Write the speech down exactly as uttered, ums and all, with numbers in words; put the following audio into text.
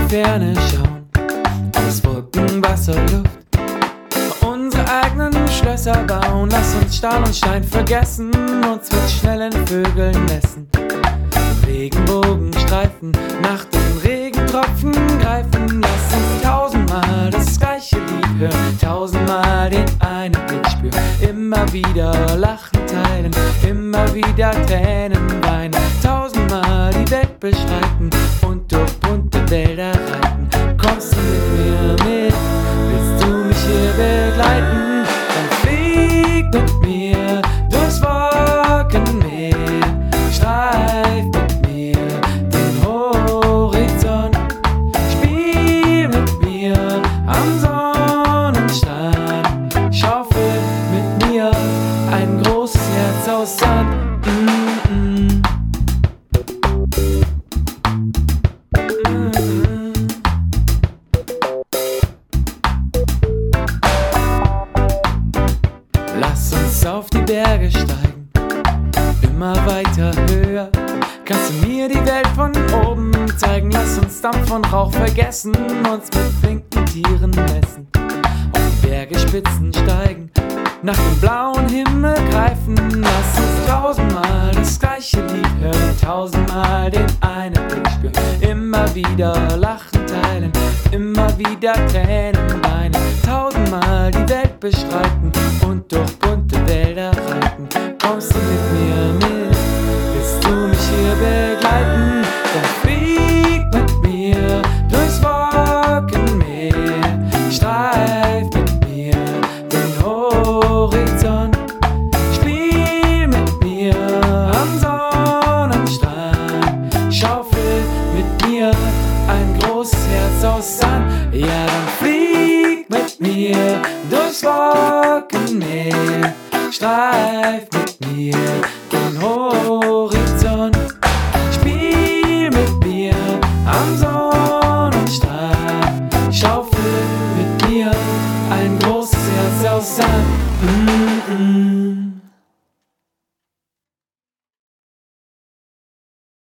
Ferne schauen, aus Wolken, Wasser, Luft. Unsere eigenen Schlösser bauen, lass uns Stahl und Stein vergessen, uns mit schnellen Vögeln messen. Regenbogen streifen, nach den Regentropfen greifen, lass uns tausendmal das gleiche Lied hören, tausendmal den einen Blick spüren, immer wieder lachen teilen, immer wieder Tränen weinen, tausendmal die Welt beschreiten und durch bunte Wälder reiten. Kommst du mit mir mit, willst du mich hier begleiten, dann flieg mit mir durchs Wolkenmeer, streif mit mir den Horizont, spiel mit mir am Sonnenstrand, schaufel mit mir ein großes Herz aus Sand. Mm-mm. Lass uns auf die Berge steigen, immer weiter höher. Kannst du mir die Welt von oben zeigen? Lass uns Dampf und Rauch vergessen, uns mit flinken Tieren messen. Auf die Bergespitzen steigen, nach dem blauen Himmel greifen. Lass uns tausendmal das gleiche Lied hören, tausendmal den einen Blick spüren, immer wieder lachen teilen, immer wieder Tränen weinen, tausendmal die Welt bestreiten und durch bunte Wälder reiten. Kommst du mit mir mit, willst du mich hier begleiten, dann flieg mit mir durchs Wolkenmeer, streif mit mir den Horizont, spiel mit mir am Sonnenstrand, schaufel mit mir ein großes Herz aus Sand. Ja, dann flieg mit mir durchs Wolkenmeer, streif mit mir